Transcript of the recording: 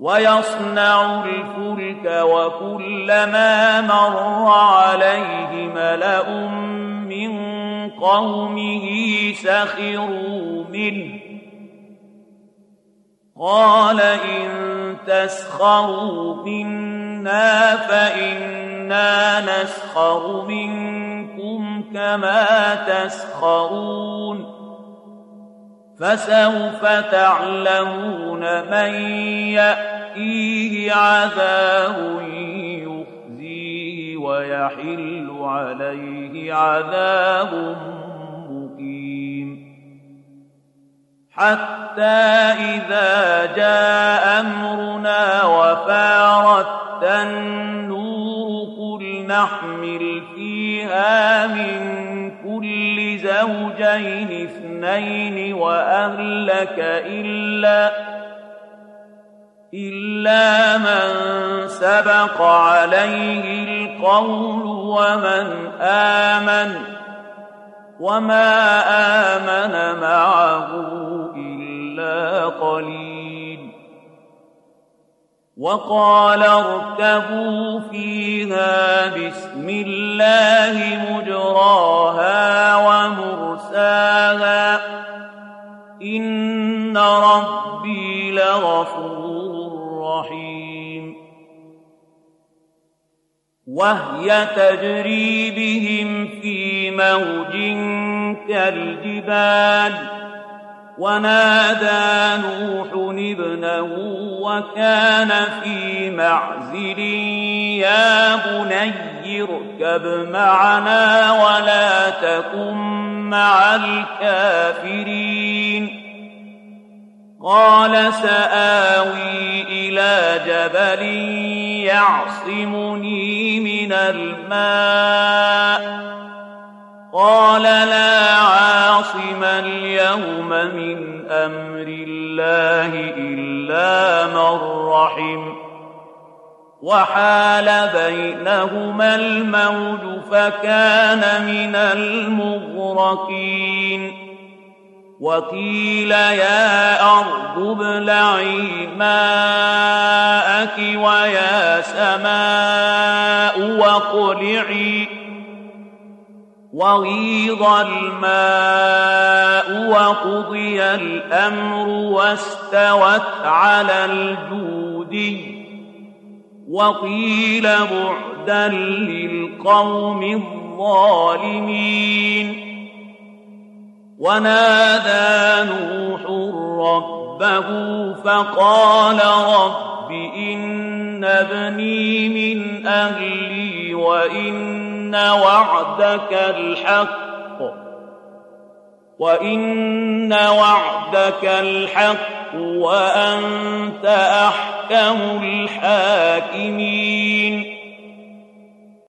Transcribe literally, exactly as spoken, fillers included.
ويصنع الفلك وكلما مر عليه ملأ من قومه سخروا منه قال إن تسخروا منا فإنا نسخر منكم كما تسخرون فسوف تعلمون من يأتيه عذاب يخزيه ويحل عليه عذاب مقيم حتى إذا جاء أمرنا وفارت النور قل نحمل فيها من كل زوجين اثنين وأهلك إلا إلا من سبق عليه القول ومن آمن وما آمن معه إلا قليل وقال اركبوا فيها بسم الله مجراها ومرساها إن ربي لغفور رحيم وهي تجري بهم في موج كالجبال ونادى نوح ابنه وكان في معزل يا بني اركب معنا ولا تكن مع الكافرين قال سآوي إلى جبل يعصمني من الماء قال لا عاصم اليوم من أمر الله إلا من رحم وحال بينهما الموج فكان من المغرقين وقيل يا أرض ابلعي ماءك ويا سماء واقلعي وغيض الماء وقضي الأمر واستوت على الجودي وقيل بعدا للقوم الظالمين ونادى نوح ربه فقال رب إن ابني من أهلي وإن وعدك الحق وإن وعدك الحق وأنت أحكم الحاكمين